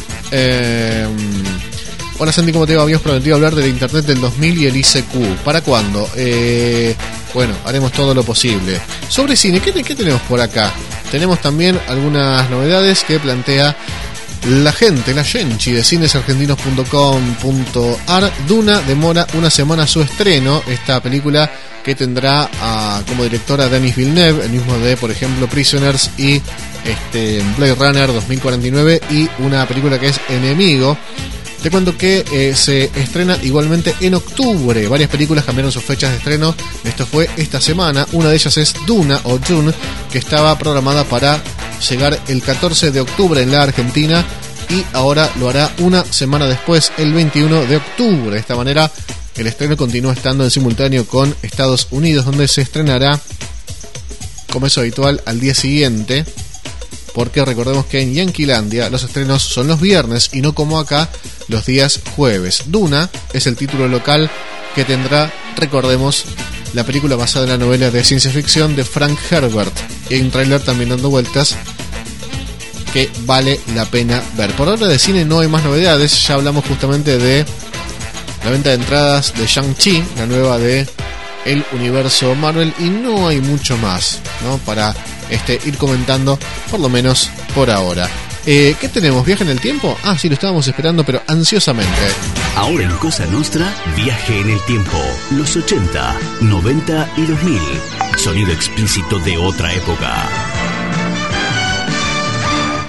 Hola Santi, ¿cómo te va? Habíamos prometido hablar del Internet del 2000 y el ICQ. ¿Para cuándo? Bueno, haremos todo lo posible. Sobre cine, ¿qué tenemos por acá? Tenemos también algunas novedades que plantea la gente de cinesargentinos.com.ar. Duna demora una semana su estreno. Esta película que tendrá como directora Denis Villeneuve, el mismo de, por ejemplo, Prisoners y Blade Runner 2049, y una película que es Enemigo. Te cuento que se estrena igualmente en octubre. Varias películas cambiaron sus fechas de estreno. Esto fue esta semana. Una de ellas es Duna o Dune, que estaba programada para llegar el 14 de octubre en la Argentina, y ahora lo hará una semana después, el 21 de octubre. De esta manera, el estreno continúa estando en simultáneo con Estados Unidos, donde se estrenará, como es habitual, al día siguiente, porque recordemos que en Yanquilandia los estrenos son los viernes y no como acá los días jueves. Duna es el título local que tendrá, recordemos, la película basada en la novela de ciencia ficción de Frank Herbert. Y hay un tráiler también dando vueltas que vale la pena ver. Por ahora de cine no hay más novedades. Ya hablamos justamente de la venta de entradas de Shang-Chi, la nueva de el universo Marvel, y no hay mucho más, ¿no? Para ir comentando, por lo menos por ahora. ¿Qué tenemos? ¿Viaje en el tiempo? Ah, sí, lo estábamos esperando, pero ansiosamente. Ahora en Cosa Nostra, viaje en el tiempo. Los 80, 90 y 2000. Sonido explícito de otra época.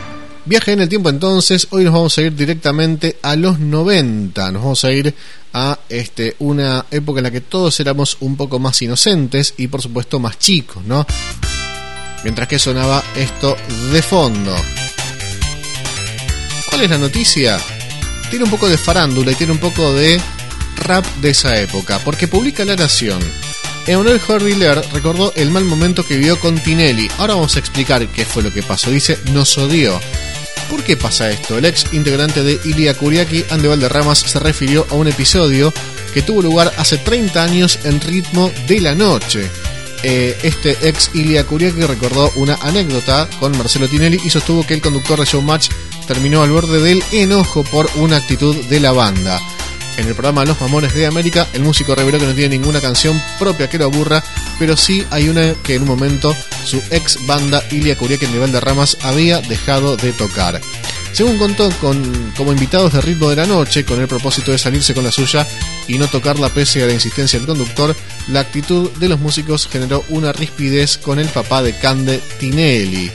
Viaje en el tiempo entonces, hoy nos vamos a ir directamente a los 90, nos vamos a ir a una época en la que todos éramos un poco más inocentes y por supuesto más chicos, ¿no? Mientras que sonaba esto de fondo. ¿Cuál es la noticia? Tiene un poco de farándula y tiene un poco de rap de esa época, porque publica La Nación. Emanuel Jorviler recordó el mal momento que vivió con Tinelli. Ahora vamos a explicar qué fue lo que pasó. Dice, nos odió. ¿Por qué pasa esto? El ex integrante de Ilia Kuriaki, Ande Valderramas, se refirió a un episodio que tuvo lugar hace 30 años en Ritmo de la Noche. Este ex Ilia Kuriaki recordó una anécdota con Marcelo Tinelli y sostuvo que el conductor de Showmatch terminó al borde del enojo por una actitud de la banda. En el programa Los Mamones de América, el músico reveló que no tiene ninguna canción propia que lo aburra, pero sí hay una que en un momento su ex banda Ilia Kuriaki en Valderramas había dejado de tocar. Según contó como invitados de Ritmo de la Noche, con el propósito de salirse con la suya y no tocarla pese a la insistencia del conductor, la actitud de los músicos generó una rispidez con el papá de Cande, Tinelli.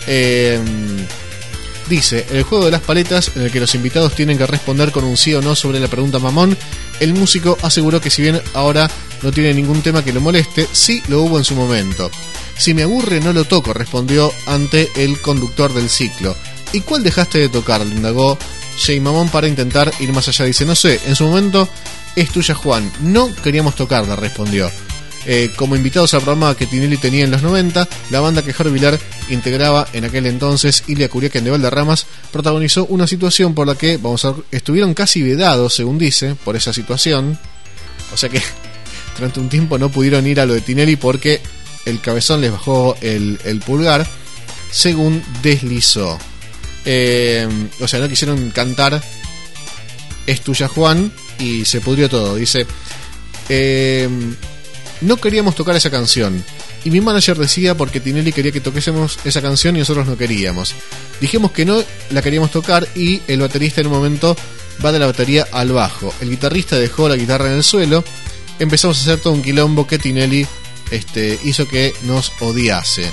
Dice, el juego de las paletas, en el que los invitados tienen que responder con un sí o no sobre la pregunta mamón, el músico aseguró que si bien ahora no tiene ningún tema que lo moleste, sí lo hubo en su momento. Si me aburre no lo toco, respondió ante el conductor del ciclo. ¿Y cuál dejaste de tocar?, le indagó Jay Mamón para intentar ir más allá. Dice, no sé, en su momento es tuya, Juan. No queríamos tocarla, respondió. Como invitados al programa que Tinelli tenía en los 90, la banda que Jorviler integraba en aquel entonces, Ilia Kuriaki de Valderramas, protagonizó una situación por la que, estuvieron casi vedados, según dice, por esa situación. O sea que durante un tiempo no pudieron ir a lo de Tinelli porque el cabezón les bajó el pulgar, según deslizó. O sea, no quisieron cantar Es tuya, Juan, y se pudrió todo. Dice, no queríamos tocar esa canción y mi manager decía porque Tinelli quería que toquésemos esa canción y nosotros no queríamos. Dijimos que no la queríamos tocar y el baterista en un momento va de la batería al bajo. El guitarrista dejó la guitarra en el suelo. Empezamos a hacer todo un quilombo que Tinelli hizo que nos odiase.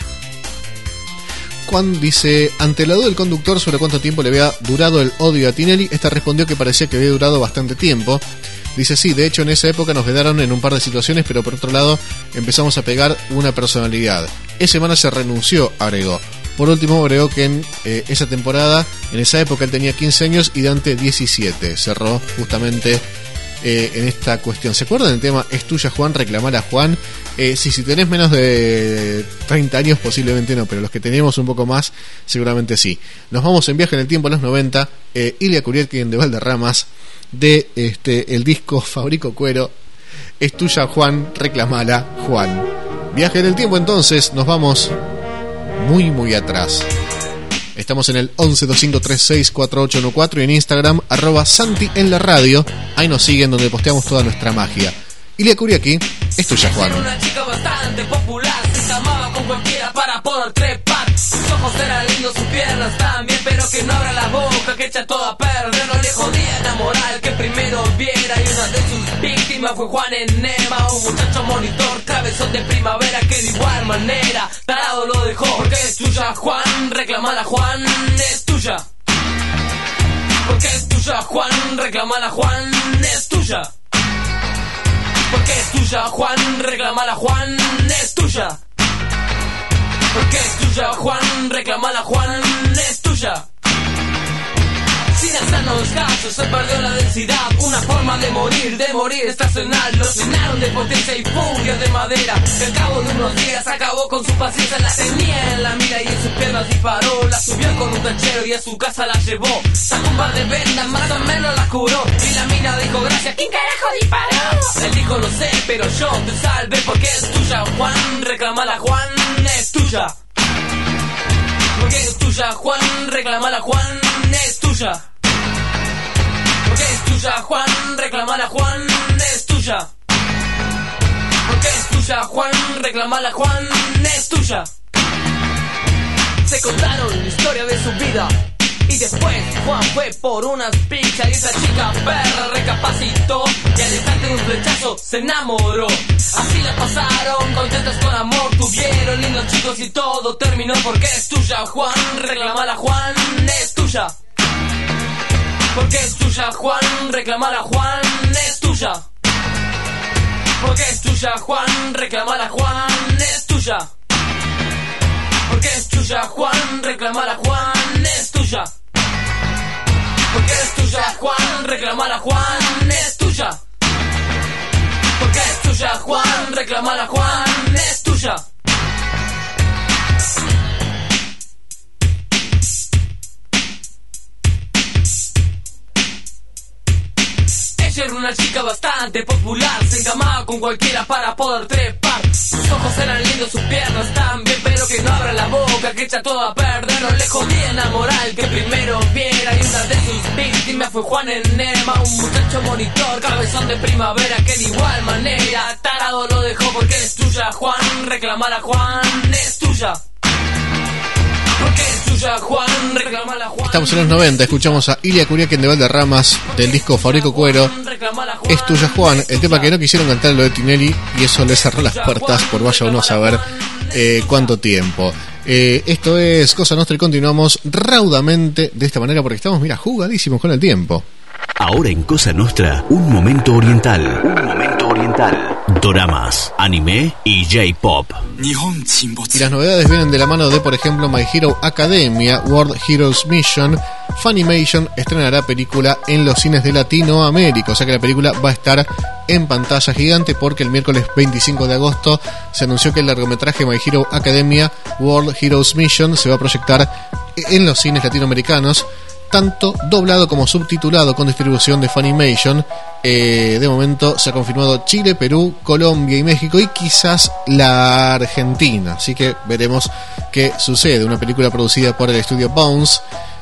Juan dice, ante la duda del conductor sobre cuánto tiempo le había durado el odio a Tinelli, esta respondió que parecía que había durado bastante tiempo. Dice, sí, de hecho en esa época nos vedaron en un par de situaciones, pero por otro lado empezamos a pegar una personalidad. Ese manager renunció, agregó. Por último agregó que en esa temporada, en esa época él tenía 15 años y Dante 17. Cerró justamente en esta cuestión. ¿Se acuerdan del tema Es tuya, Juan? Reclamar a Juan. Si tenés menos de 30 años posiblemente no, pero los que teníamos un poco más seguramente sí. Nos vamos en viaje en el tiempo a los 90. Ilia Kuriaki de Valderramas, de el disco Fabrico Cuero, Es tuya, Juan, reclamala, Juan. Viaje en el tiempo entonces, nos vamos muy muy atrás. Estamos en el 1125364814 y en Instagram @Santi en la radio. Ahí nos siguen, donde posteamos toda nuestra magia. Ilia Kuriaki, Es tuya, Juan. Era una chica bastante popular, se llamaba con cualquiera para poder trepar. Sus ojos eran lindos, sus piernas también, pero que no abra la boca, que echa todo a perder. No le jodía enamorar el que primero viera, y una de sus víctimas fue Juan Enema, un muchacho monitor, cabezón de primavera, que de igual manera tarado lo dejó. Porque es tuya, Juan, reclamala, Juan, es tuya. Porque es tuya, Juan, reclamala, Juan, es tuya. Porque es tuya, Juan, reclamala, Juan, es tuya. Porque es tuya, Juan, reclamala, Juan, es tuya. Sin hacernos caso, se perdió la densidad, una forma de morir estacional. Lo llenaron de potencia y furia de madera, que al cabo de unos días acabó con su paciencia. La tenía en la mira y en sus piernas disparó. La subió con un tachero y a su casa la llevó. Sacó un par de vendas, más o menos la curó. Y la mina dijo, gracias, ¿quién carajo disparó? Él dijo, no sé, pero yo te salvé. Porque es tuya, Juan, reclamala, Juan, es tuya. Porque es tuya, Juan, reclamala, Juan, es tuya. Porque es tuya, Juan, reclamala, Juan, es tuya. Porque es tuya, Juan, reclamala, Juan, es tuya. Se contaron la historia de su vida, Y después Juan fue por unas pizzas y esa chica perra recapacitó y al instante de un flechazo se enamoró. Así la pasaron, contentos con amor, tuvieron lindos chicos y todo terminó porque es tuya, Juan, reclamala, Juan, es tuya. Porque es tuya, Juan, reclamala, Juan, es tuya. Porque es tuya, Juan, reclamala, Juan, es tuya. Porque es tuya, Juan, reclamala, Juan, es tuya. Porque es tuya, Juan, reclamala, Juan, es tuya. Porque es tuya, Juan, reclamala, Juan, es tuya. Ella era una chica bastante popular, se encamaba con cualquiera para poder trepar. Sus ojos eran lindos, sus piernas también, pero que no abra la boca, que echa todo a perder. No le jodía enamorar el que primero viera. Y una de sus víctimas fue Juan Enema, un muchacho monitor, cabezón de primavera, que de igual manera tarado lo dejó. Porque es tuya, Juan, reclamala, Juan, es tuya. Porque es tuya, Juan, reclamala, Juan. Estamos en los 90, escuchamos a Ilia Kuriakin de Valderramas del disco Fabrico Cuero. Es tuya, Juan, el tema que no quisieron cantar lo de Tinelli y eso le cerró las puertas por vaya uno a saber cuánto tiempo. Esto es Cosa Nostra y continuamos raudamente de esta manera porque estamos, mira, jugadísimos con el tiempo. Ahora en Cosa Nostra, un momento oriental. Un momento oriental. Doramas, anime y J-pop. Y las novedades vienen de la mano de, por ejemplo, My Hero Academia, World Heroes Mission. Funimation estrenará película en los cines de Latinoamérica, o sea que la película va a estar en pantalla gigante porque el miércoles 25 de agosto se anunció que el largometraje My Hero Academia, World Heroes Mission se va a proyectar en los cines latinoamericanos, tanto doblado como subtitulado con distribución de Funimation. De momento se ha confirmado Chile, Perú, Colombia y México y quizás la Argentina, así que veremos qué sucede. Una película producida por el estudio Bones,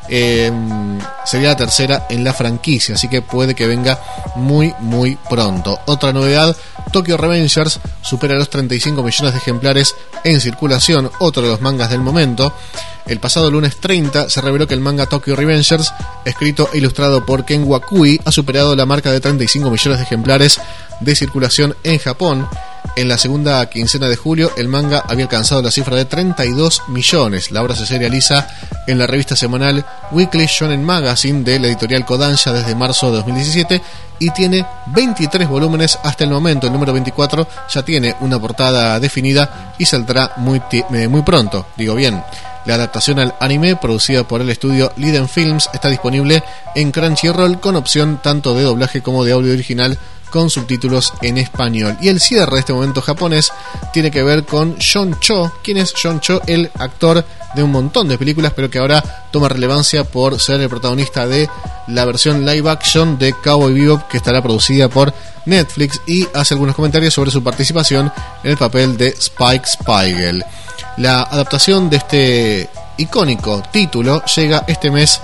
sería la tercera en la franquicia, así que puede que venga muy muy pronto. Otra novedad, Tokyo Revengers supera los 35 millones de ejemplares en circulación, otro de los mangas del momento. El pasado lunes 30 se reveló que el manga Tokyo Revengers, escrito e ilustrado por Ken Wakui, ha superado la marca de 35 millones de ejemplares de circulación en Japón. En la segunda quincena de julio, el manga había alcanzado la cifra de 32 millones. La obra se serializa en la revista semanal Weekly Shonen Magazine de la editorial Kodansha desde marzo de 2017 y tiene 23 volúmenes hasta el momento. El número 24 ya tiene una portada definida y saldrá muy pronto, digo bien. La adaptación al anime, producida por el estudio Liden Films, está disponible en Crunchyroll con opción tanto de doblaje como de audio original con subtítulos en español. Y el cierre de este momento japonés tiene que ver con John Cho. ¿Quién es John Cho? El actor de un montón de películas, pero que ahora toma relevancia por ser el protagonista de la versión live action de Cowboy Bebop, que estará producida por Netflix, y hace algunos comentarios sobre su participación en el papel de Spike Spiegel. La adaptación de este icónico título llega este mes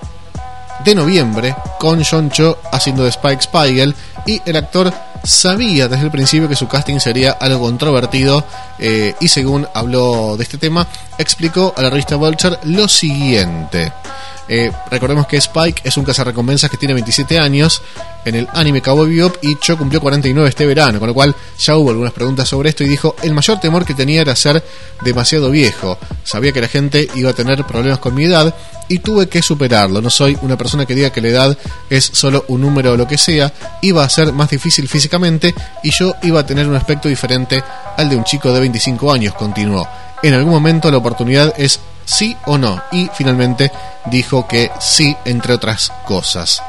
de noviembre con John Cho haciendo de Spike Spiegel, y el actor sabía desde el principio que su casting sería algo controvertido, y según habló de este tema explicó a la revista Vulture lo siguiente. Recordemos que Spike es un cazarrecompensas que tiene 27 años en el anime Cowboy Bebop y Cho cumplió 49 este verano, con lo cual ya hubo algunas preguntas sobre esto y dijo: el mayor temor que tenía era ser demasiado viejo, sabía que la gente iba a tener problemas con mi edad y tuve que superarlo. No soy una persona que diga que la edad es solo un número o lo que sea, iba a ser más difícil físicamente y yo iba a tener un aspecto diferente al de un chico de 25 años, continuó. En algún momento la oportunidad es sí o no, y finalmente dijo que sí, entre otras cosas.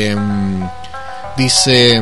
Dice: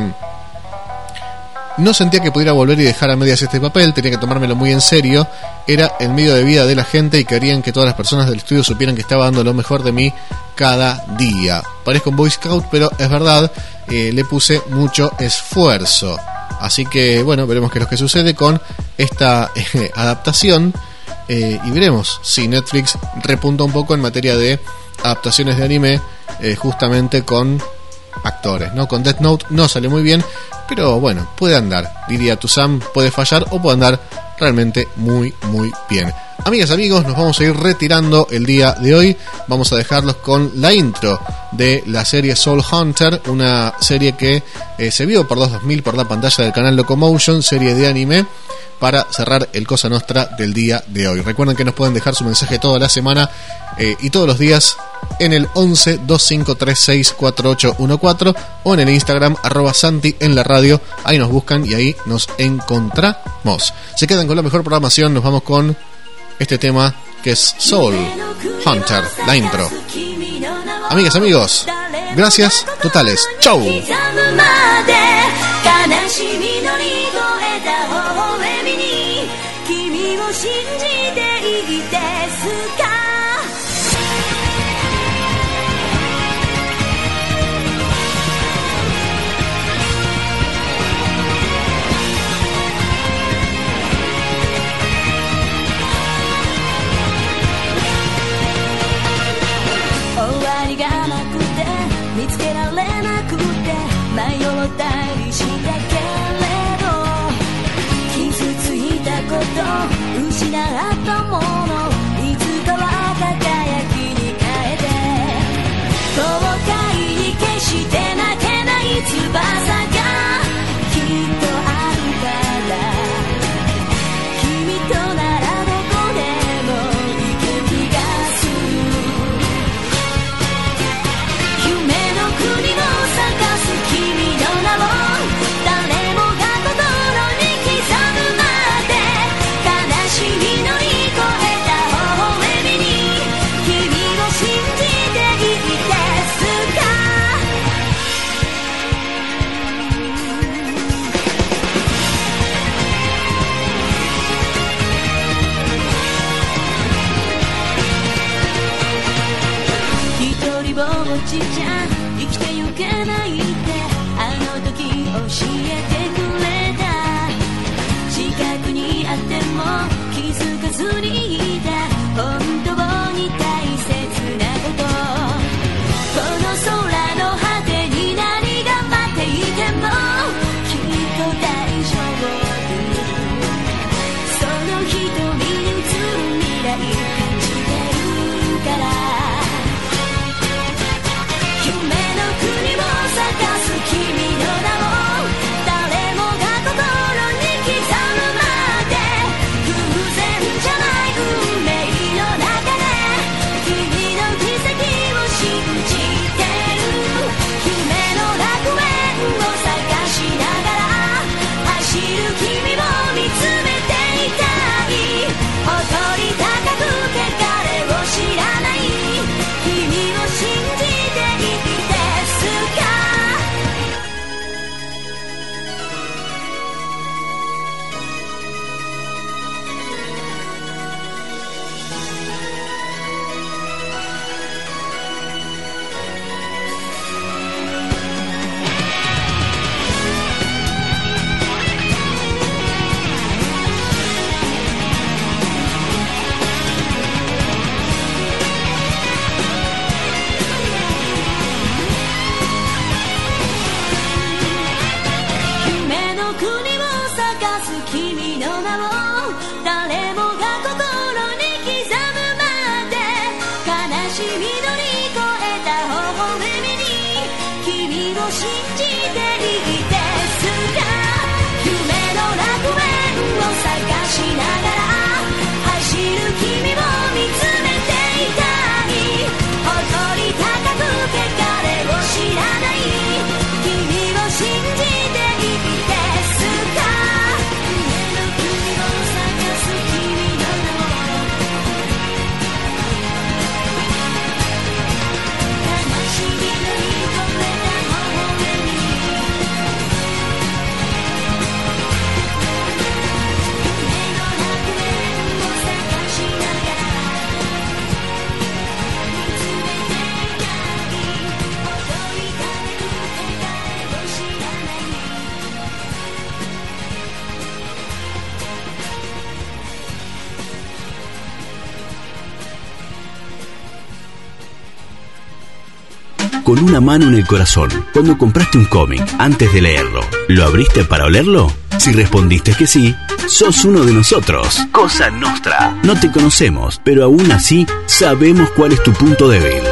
no sentía que pudiera volver y dejar a medias este papel, tenía que tomármelo muy en serio, era el medio de vida de la gente y querían que todas las personas del estudio supieran que estaba dando lo mejor de mí cada día. Parezco un Boy Scout, pero es verdad, le puse mucho esfuerzo. Así que bueno, veremos qué es lo que sucede con esta adaptación. Y veremos si Netflix repunta un poco en materia de adaptaciones de anime, justamente con actores, ¿no? Con Death Note no sale muy bien, pero bueno, puede andar, diría Tuzam, puede fallar o puede andar realmente muy muy bien. Amigas, amigos, nos vamos a ir retirando el día de hoy. Vamos a dejarlos con la intro de la serie Soul Hunter, una serie que se vio por 2000 por la pantalla del canal Locomotion, serie de anime, para cerrar el Cosa Nostra del día de hoy. Recuerden que nos pueden dejar su mensaje toda la semana y todos los días en el 11 2536 4814 o en el Instagram @Santi en la radio. Ahí nos buscan y ahí nos encontramos. Se quedan con la mejor programación. Nos vamos con este tema que es Soul Hunter, la intro. Amigas, amigos, gracias totales. Chau. Con una mano en el corazón, cuando compraste un cómic, antes de leerlo, ¿lo abriste para olerlo? Si respondiste que sí, sos uno de nosotros. Cosa Nostra. No te conocemos, pero aún así sabemos cuál es tu punto débil.